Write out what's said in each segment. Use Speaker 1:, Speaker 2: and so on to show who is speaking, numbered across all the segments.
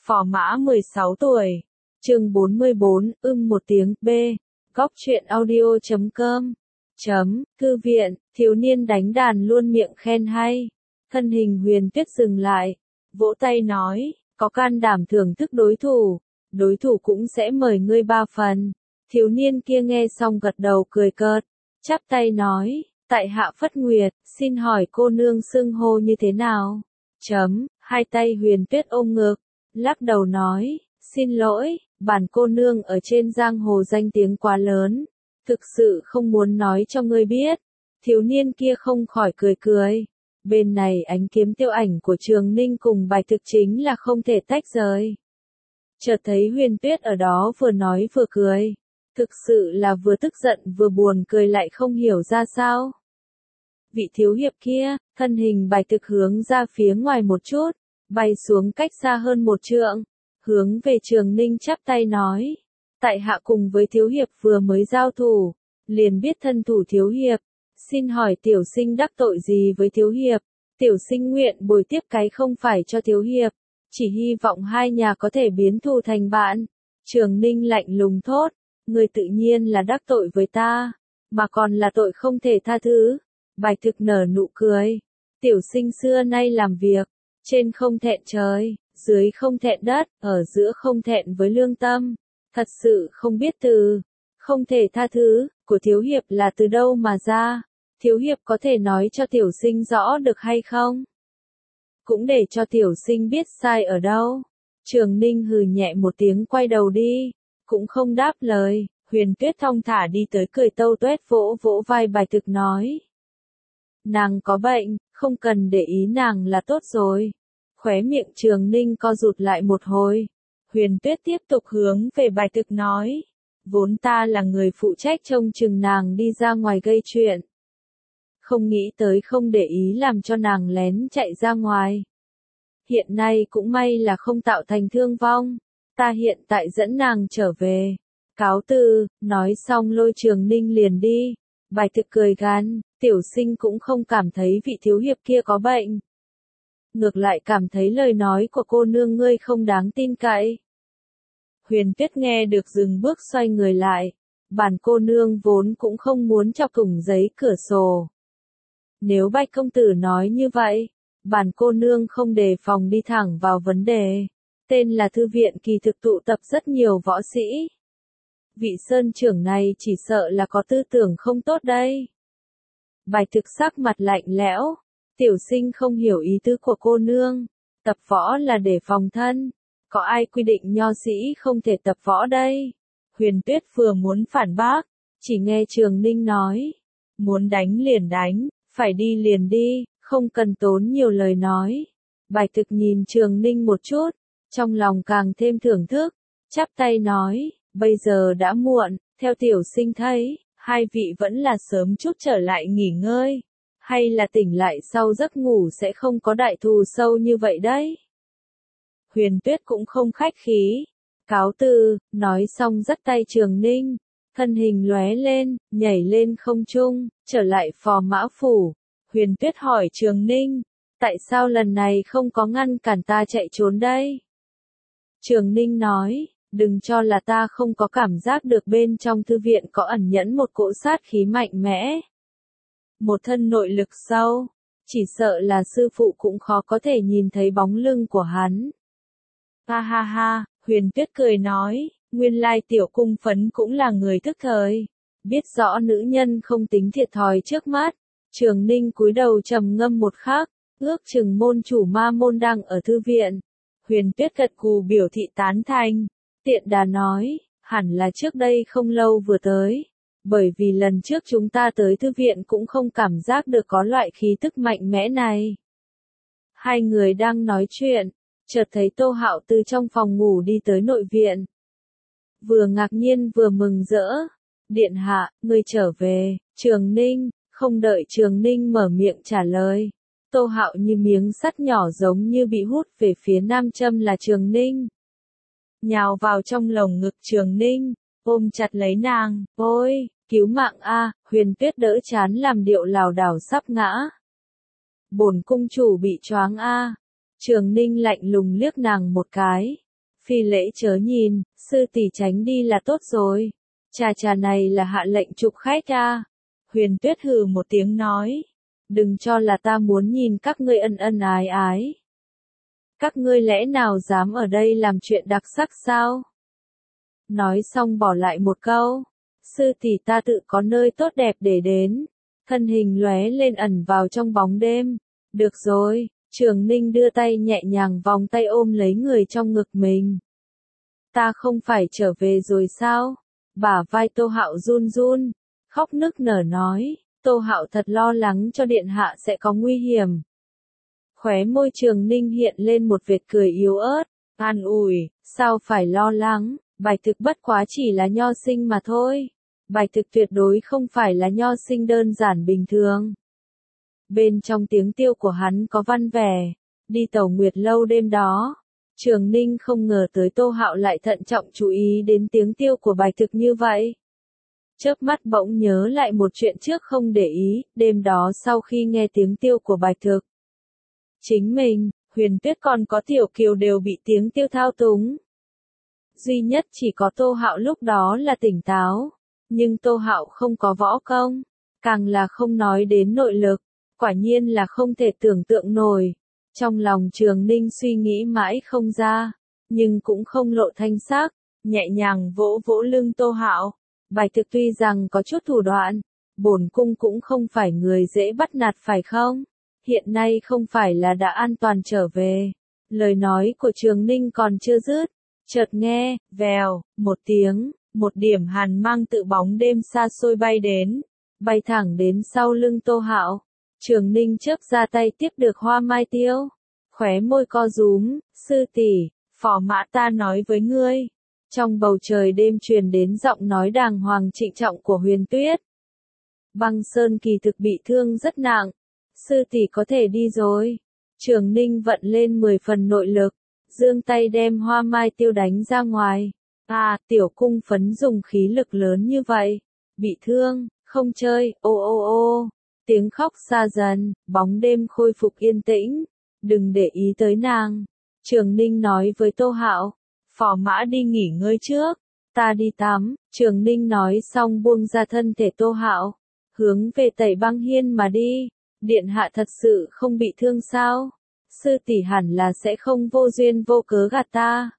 Speaker 1: Phò mã 16 tuổi. Chương 44, một tiếng, B. Góc truyện audio.com. Thư viện, thiếu niên đánh đàn luôn miệng khen hay. Thân hình Huyền Tuyết dừng lại, vỗ tay nói, có can đảm thưởng thức đối thủ cũng sẽ mời ngươi 3 phần. Thiếu niên kia nghe xong gật đầu cười cợt, chắp tay nói, tại hạ Phất Nguyệt, xin hỏi cô nương xưng hô như thế nào? Hai tay Huyền Tuyết ôm ngực, lắc đầu nói, xin lỗi, bản cô nương ở trên giang hồ danh tiếng quá lớn, thực sự không muốn nói cho ngươi biết. Thiếu niên kia không khỏi cười cười. Bên này ánh kiếm tiêu ảnh của Trường Ninh cùng Bạch Thực chính là không thể tách rời. Chợt thấy Huyền Tuyết ở đó vừa nói vừa cười, thực sự là vừa tức giận vừa buồn cười lại không hiểu ra sao. Vị thiếu hiệp kia, thân hình Bạch Thực hướng ra phía ngoài một chút, bay xuống cách xa hơn 1 trượng, hướng về Trường Ninh chắp tay nói, tại hạ cùng với thiếu hiệp vừa mới giao thủ, liền biết thân thủ thiếu hiệp, xin hỏi tiểu sinh đắc tội gì với thiếu hiệp, tiểu sinh nguyện bồi tiếp cái không phải cho thiếu hiệp, chỉ hy vọng hai nhà có thể biến thù thành bạn. Trường Ninh lạnh lùng thốt, người tự nhiên là đắc tội với ta, mà còn là tội không thể tha thứ. Bạch Thực nở nụ cười, tiểu sinh xưa nay làm việc, trên không thẹn trời, dưới không thẹn đất, ở giữa không thẹn với lương tâm, thật sự không biết từ không thể tha thứ của thiếu hiệp là từ đâu mà ra, thiếu hiệp có thể nói cho tiểu sinh rõ được hay không? Cũng để cho tiểu sinh biết sai ở đâu. Trường Ninh hừ nhẹ một tiếng quay đầu đi, cũng không đáp lời. Huyền Tuyết thong thả đi tới cười tâu tuét vỗ vỗ vai Bạch Thực nói, nàng có bệnh, không cần để ý nàng là tốt rồi. Khóe miệng Trường Ninh co rụt lại một hồi. Huyền Tuyết tiếp tục hướng về Bạch Thực nói, vốn ta là người phụ trách trông chừng nàng đi ra ngoài gây chuyện, không nghĩ tới không để ý làm cho nàng lén chạy ra ngoài. Hiện nay cũng may là không tạo thành thương vong, ta hiện tại dẫn nàng trở về. Cáo từ, nói xong lôi Trường Ninh liền đi. Bạch Thực cười gằn, tiểu sinh cũng không cảm thấy vị thiếu hiệp kia có bệnh. Ngược lại cảm thấy lời nói của cô nương ngươi không đáng tin cậy. Huyền Tuyết nghe được dừng bước xoay người lại. Bản cô nương vốn cũng không muốn chọc thủng giấy cửa sổ. Nếu Bạch công tử nói như vậy, bản cô nương không đề phòng đi thẳng vào vấn đề. Tên là thư viện kỳ thực tụ tập rất nhiều võ sĩ. Vị sơn trưởng này chỉ sợ là có tư tưởng không tốt đây. Bạch Thực sắc mặt lạnh lẽo, tiểu sinh không hiểu ý tứ của cô nương, tập võ là để phòng thân, có ai quy định nho sĩ không thể tập võ đây? Huyền Tuyết vừa muốn phản bác, chỉ nghe Trường Ninh nói, muốn đánh liền đánh, phải đi liền đi, không cần tốn nhiều lời nói. Bạch Thực nhìn Trường Ninh một chút, trong lòng càng thêm thưởng thức, chắp tay nói, bây giờ đã muộn, theo tiểu sinh thấy, hai vị vẫn là sớm chút trở lại nghỉ ngơi, hay là tỉnh lại sau giấc ngủ sẽ không có đại thù sâu như vậy đấy. Huyền Tuyết cũng không khách khí, cáo từ, nói xong dắt tay Trường Ninh, thân hình lóe lên, nhảy lên không trung, trở lại Phò Mã Phủ. Huyền Tuyết hỏi Trường Ninh, tại sao lần này không có ngăn cản ta chạy trốn đây? Trường Ninh nói, đừng cho là ta không có cảm giác được bên trong thư viện có ẩn nhẫn một cỗ sát khí mạnh mẽ. Một thân nội lực sâu, chỉ sợ là sư phụ cũng khó có thể nhìn thấy bóng lưng của hắn. Ha ha ha, Huyền Tuyết cười nói, nguyên lai tiểu cung phấn cũng là người thức thời, biết rõ nữ nhân không tính thiệt thòi trước mắt. Trường Ninh cúi đầu trầm ngâm một khắc, ước chừng môn chủ Ma Môn đang ở thư viện. Huyền Tuyết gật gù biểu thị tán thành, tiện đà nói, hẳn là trước đây không lâu vừa tới, bởi vì lần trước chúng ta tới thư viện cũng không cảm giác được có loại khí tức mạnh mẽ này. Hai người đang nói chuyện, chợt thấy Tô Hạo từ trong phòng ngủ đi tới nội viện. Vừa ngạc nhiên vừa mừng rỡ, điện hạ, ngươi trở về. Trường Ninh, không đợi Trường Ninh mở miệng trả lời. Tô Hạo như miếng sắt nhỏ giống như bị hút về phía nam châm là Trường Ninh. Nhào vào trong lồng ngực Trường Ninh, ôm chặt lấy nàng, ôi, cứu mạng a! Huyền Tuyết đỡ chán làm điệu lảo đảo sắp ngã. Bổn cung chủ bị choáng a! Trường Ninh lạnh lùng liếc nàng một cái, Phi lễ chớ nhìn, sư tỷ tránh đi là tốt rồi. Chà này là hạ lệnh chụp khách à. Huyền Tuyết hừ một tiếng nói. Đừng cho là ta muốn nhìn các ngươi ân ân ái ái. Các ngươi lẽ nào dám ở đây làm chuyện đặc sắc sao? Nói xong bỏ lại một câu. Sư tỷ ta tự có nơi tốt đẹp để đến. Thân hình lóe lên ẩn vào trong bóng đêm. Được rồi, Trường Ninh đưa tay nhẹ nhàng vòng tay ôm lấy người trong ngực mình. Ta không phải trở về rồi sao? Bả vai Tô Hạo run run, khóc nức nở nói, Tô Hạo thật lo lắng cho điện hạ sẽ có nguy hiểm. Khóe môi Trường Ninh hiện lên một vệt cười yếu ớt, an ủi, sao phải lo lắng, Bạch Thực bất quá chỉ là nho sinh mà thôi. Bạch Thực tuyệt đối không phải là nho sinh đơn giản bình thường. Bên trong tiếng tiêu của hắn có văn vẻ, đi tàu Nguyệt Lâu đêm đó. Trường Ninh không ngờ tới Tô Hạo lại thận trọng chú ý đến tiếng tiêu của Bạch Thực như vậy. Chớp mắt bỗng nhớ lại một chuyện trước không để ý, đêm đó sau khi nghe tiếng tiêu của Bạch Thực. Chính mình, Huyền Tuyết còn có Tiểu Kiều đều bị tiếng tiêu thao túng. Duy nhất chỉ có Tô Hạo lúc đó là tỉnh táo, nhưng Tô Hạo không có võ công, càng là không nói đến nội lực, quả nhiên là không thể tưởng tượng nổi. Trong lòng Trường Ninh suy nghĩ mãi không ra, nhưng cũng không lộ thanh sắc, nhẹ nhàng vỗ vỗ lưng Tô Hạo. Bạch Thực tuy rằng có chút thủ đoạn, bổn cung cũng không phải người dễ bắt nạt phải không? Hiện nay không phải là đã an toàn trở về. Lời nói của Trường Ninh còn chưa dứt, chợt nghe, vèo, một tiếng, một điểm hàn mang tự bóng đêm xa xôi bay đến, bay thẳng đến sau lưng Tô Hạo. Trường Ninh chớp ra tay tiếp được hoa mai tiêu, khóe môi co rúm, sư tỷ, phò mã ta nói với ngươi. Trong bầu trời đêm truyền đến giọng nói đàng hoàng trịnh trọng của Huyền Tuyết. Băng Sơn kỳ thực bị thương rất nặng, sư tỷ có thể đi rồi. Trường Ninh vận lên 10 phần nội lực, giương tay đem hoa mai tiêu đánh ra ngoài. À, tiểu cung phấn dùng khí lực lớn như vậy, bị thương, không chơi, ô ô ô. Tiếng khóc xa dần, bóng đêm khôi phục yên tĩnh. Đừng để ý tới nàng. Trường Ninh nói với Tô Hạo. Phò mã đi nghỉ ngơi trước. Ta đi tắm. Trường Ninh nói xong buông ra thân thể Tô Hạo. Hướng về Tẩy Băng Hiên mà đi. Điện hạ thật sự không bị thương sao? Sư tỷ hẳn là sẽ không vô duyên vô cớ gạt ta.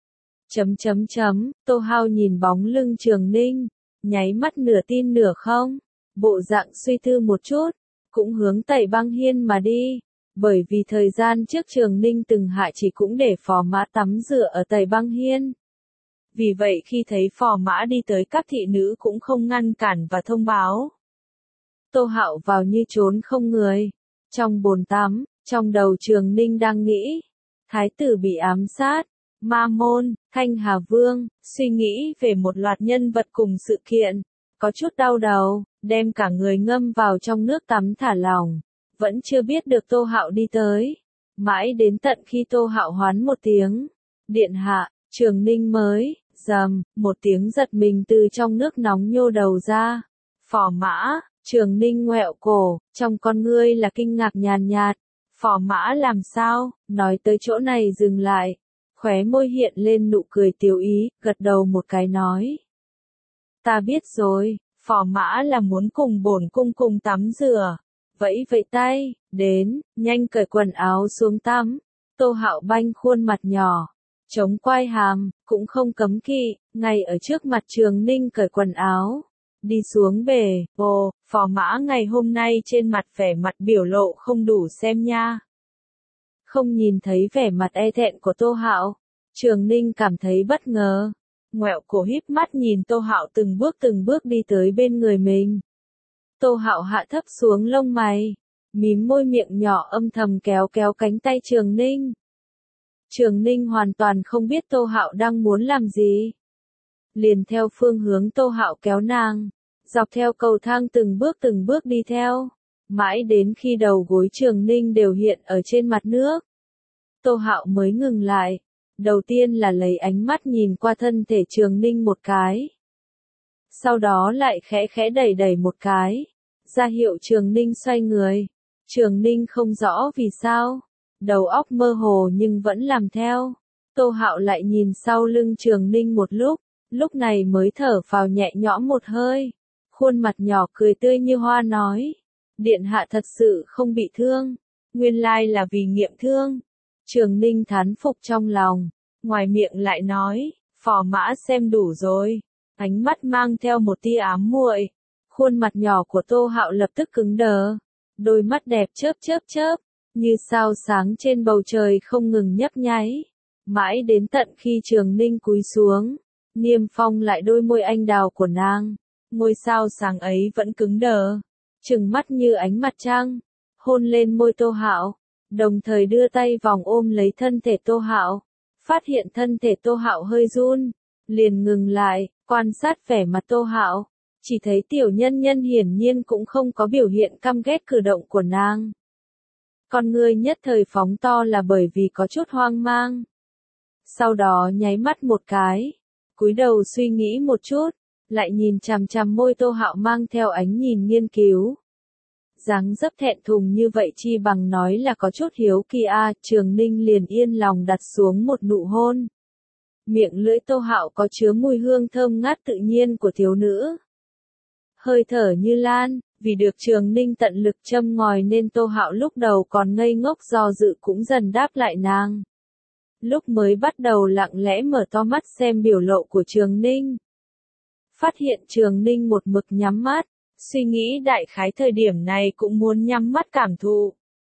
Speaker 1: Tô Hạo nhìn bóng lưng Trường Ninh. Nháy mắt nửa tin nửa không. Bộ dạng suy tư một chút, cũng hướng Tẩy Băng Hiên mà đi, bởi vì thời gian trước Trường Ninh từng hạ chỉ cũng để phò mã tắm rửa ở Tẩy Băng Hiên. Vì vậy khi thấy phò mã đi tới các thị nữ cũng không ngăn cản và thông báo. Tô Hạo vào như trốn không người. Trong bồn tắm, trong đầu Trường Ninh đang nghĩ, thái tử bị ám sát, Ma Môn, Thanh Hà Vương, suy nghĩ về một loạt nhân vật cùng sự kiện. Có chút đau đầu, đem cả người ngâm vào trong nước tắm thả lỏng, vẫn chưa biết được Tô Hạo đi tới. Mãi đến tận khi Tô Hạo hoán một tiếng, điện hạ, Trường Ninh mới, rầm, một tiếng giật mình từ trong nước nóng nhô đầu ra. Phò mã, Trường Ninh ngoẹo cổ, trong con ngươi là kinh ngạc nhàn nhạt. Phò mã làm sao, nói tới chỗ này dừng lại, khóe môi hiện lên nụ cười tiếu ý, gật đầu một cái nói. Ta biết rồi, phò mã là muốn cùng bổn cung cùng tắm rửa. Vẫy vẫy tay, đến, nhanh cởi quần áo xuống tắm. Tô Hạo banh khuôn mặt nhỏ, chống quai hàm, cũng không cấm kỵ, ngay ở trước mặt Trường Ninh cởi quần áo. Đi xuống bể, ồ, phò mã ngày hôm nay trên mặt vẻ mặt biểu lộ không đủ xem nha. Không nhìn thấy vẻ mặt e thẹn của Tô Hạo, Trường Ninh cảm thấy bất ngờ. Ngoẹo cổ híp mắt nhìn Tô Hạo từng bước đi tới bên người mình. Tô Hạo hạ thấp xuống lông mày, mím môi miệng nhỏ âm thầm kéo cánh tay Trường Ninh. Trường Ninh hoàn toàn không biết Tô Hạo đang muốn làm gì. Liền theo phương hướng Tô Hạo kéo nàng, dọc theo cầu thang từng bước đi theo, mãi đến khi đầu gối Trường Ninh đều hiện ở trên mặt nước. Tô Hạo mới ngừng lại. Đầu tiên là lấy ánh mắt nhìn qua thân thể Trường Ninh một cái. Sau đó lại khẽ đẩy một cái, ra hiệu Trường Ninh xoay người. Trường Ninh không rõ vì sao, đầu óc mơ hồ nhưng vẫn làm theo. Tô Hạo lại nhìn sau lưng Trường Ninh một lúc này mới thở phào nhẹ nhõm một hơi. Khuôn mặt nhỏ cười tươi như hoa nói. Điện hạ thật sự không bị thương. Nguyên lai là vì nghiệm thương. Trường Ninh thán phục trong lòng. Ngoài miệng lại nói, phò mã xem đủ rồi. Ánh mắt mang theo một tia ám muội. Khuôn mặt nhỏ của Tô Hạo lập tức cứng đờ. Đôi mắt đẹp chớp, như sao sáng trên bầu trời không ngừng nhấp nháy. Mãi đến tận khi Trường Ninh cúi xuống, niêm phong lại đôi môi anh đào của nàng. Ngôi sao sáng ấy vẫn cứng đờ, trừng mắt như ánh mặt trăng, hôn lên môi Tô Hạo, đồng thời đưa tay vòng ôm lấy thân thể Tô Hạo. Phát hiện thân thể Tô Hạo hơi run, liền ngừng lại, quan sát vẻ mặt Tô Hạo, chỉ thấy tiểu nhân nhân hiển nhiên cũng không có biểu hiện căm ghét cử động của nàng. Con ngươi nhất thời phóng to là bởi vì có chút hoang mang. Sau đó nháy mắt một cái, cúi đầu suy nghĩ một chút, lại nhìn chằm chằm môi Tô Hạo mang theo ánh nhìn nghiên cứu. Dáng dấp thẹn thùng như vậy chi bằng nói là có chút hiếu kỳ a. Trường Ninh liền yên lòng đặt xuống một nụ hôn. Miệng lưỡi Tô Hạo có chứa mùi hương thơm ngát tự nhiên của thiếu nữ. Hơi thở như lan, vì được Trường Ninh tận lực châm ngòi nên Tô Hạo lúc đầu còn ngây ngốc do dự cũng dần đáp lại nàng. Lúc mới bắt đầu lặng lẽ mở to mắt xem biểu lộ của Trường Ninh. Phát hiện Trường Ninh một mực nhắm mắt, suy nghĩ đại khái thời điểm này cũng muốn nhắm mắt cảm thụ.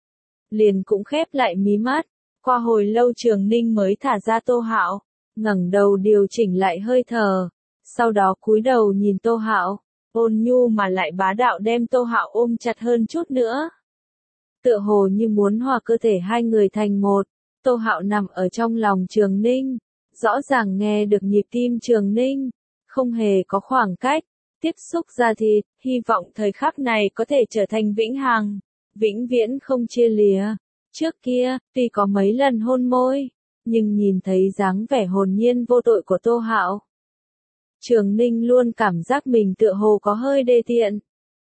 Speaker 1: Liền cũng khép lại mí mắt, qua hồi lâu Trường Ninh mới thả ra Tô Hạo, ngẩng đầu điều chỉnh lại hơi thở, sau đó cúi đầu nhìn Tô Hạo, ôn nhu mà lại bá đạo đem Tô Hạo ôm chặt hơn chút nữa. Tựa hồ như muốn hòa cơ thể hai người thành một. Tô Hạo nằm ở trong lòng Trường Ninh, rõ ràng nghe được nhịp tim Trường Ninh, không hề có khoảng cách, tiếp xúc da thịt, hy vọng thời khắc này có thể trở thành vĩnh hằng, vĩnh viễn không chia lìa. Trước kia, tuy có mấy lần hôn môi, nhưng nhìn thấy dáng vẻ hồn nhiên vô tội của Tô Hạo, Trường Ninh luôn cảm giác mình tựa hồ có hơi đê tiện.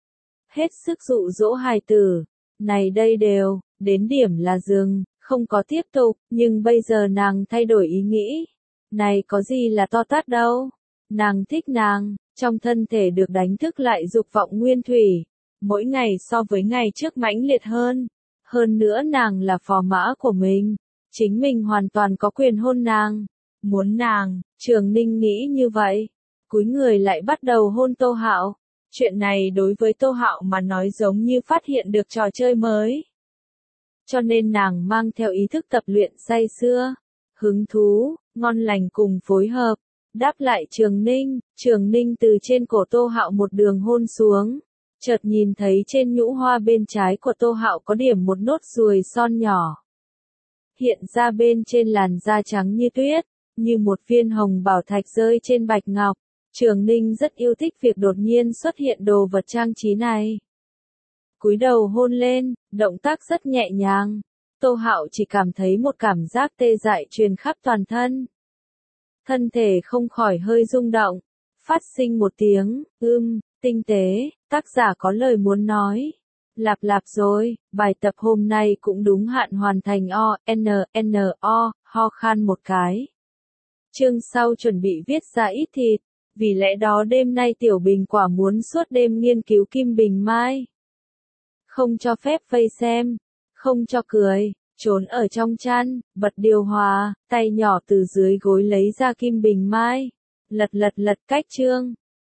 Speaker 1: Hết sức dụ dỗ hài tử, này đây đều, đến điểm là dừng. Không có tiếp tục, nhưng bây giờ nàng thay đổi ý nghĩ. Này có gì là to tát đâu. Nàng thích nàng, trong thân thể được đánh thức lại dục vọng nguyên thủy. Mỗi ngày so với ngày trước mãnh liệt hơn. Hơn nữa nàng là phò mã của mình. Chính mình hoàn toàn có quyền hôn nàng. Muốn nàng, Trường Ninh nghĩ như vậy. Cúi người lại bắt đầu hôn Tô Hạo. Chuyện này đối với Tô Hạo mà nói giống như phát hiện được trò chơi mới. Cho nên nàng mang theo ý thức tập luyện say sưa, hứng thú, ngon lành cùng phối hợp, đáp lại Trường Ninh từ trên cổ Tô Hạo một đường hôn xuống, chợt nhìn thấy trên nhũ hoa bên trái của Tô Hạo có điểm một nốt ruồi son nhỏ. Hiện ra bên trên làn da trắng như tuyết, như một viên hồng bảo thạch rơi trên bạch ngọc. Trường Ninh rất yêu thích việc đột nhiên xuất hiện đồ vật trang trí này. Cúi đầu hôn lên, động tác rất nhẹ nhàng. Tô Hạo chỉ cảm thấy một cảm giác tê dại truyền khắp toàn thân. Thân thể không khỏi hơi rung động, phát sinh một tiếng, tinh tế, tác giả có lời muốn nói. Lạp lạp rồi, bài tập hôm nay cũng đúng hạn hoàn thành ho khan một cái. Chương sau chuẩn bị viết ra ít thịt, vì lẽ đó đêm nay Tiểu Bình quả muốn suốt đêm nghiên cứu Kim Bình Mai. Không cho phép vây xem, không cho cười, trốn ở trong chăn, bật điều hòa, tay nhỏ từ dưới gối lấy ra Kim Bình Mai, lật cách chương,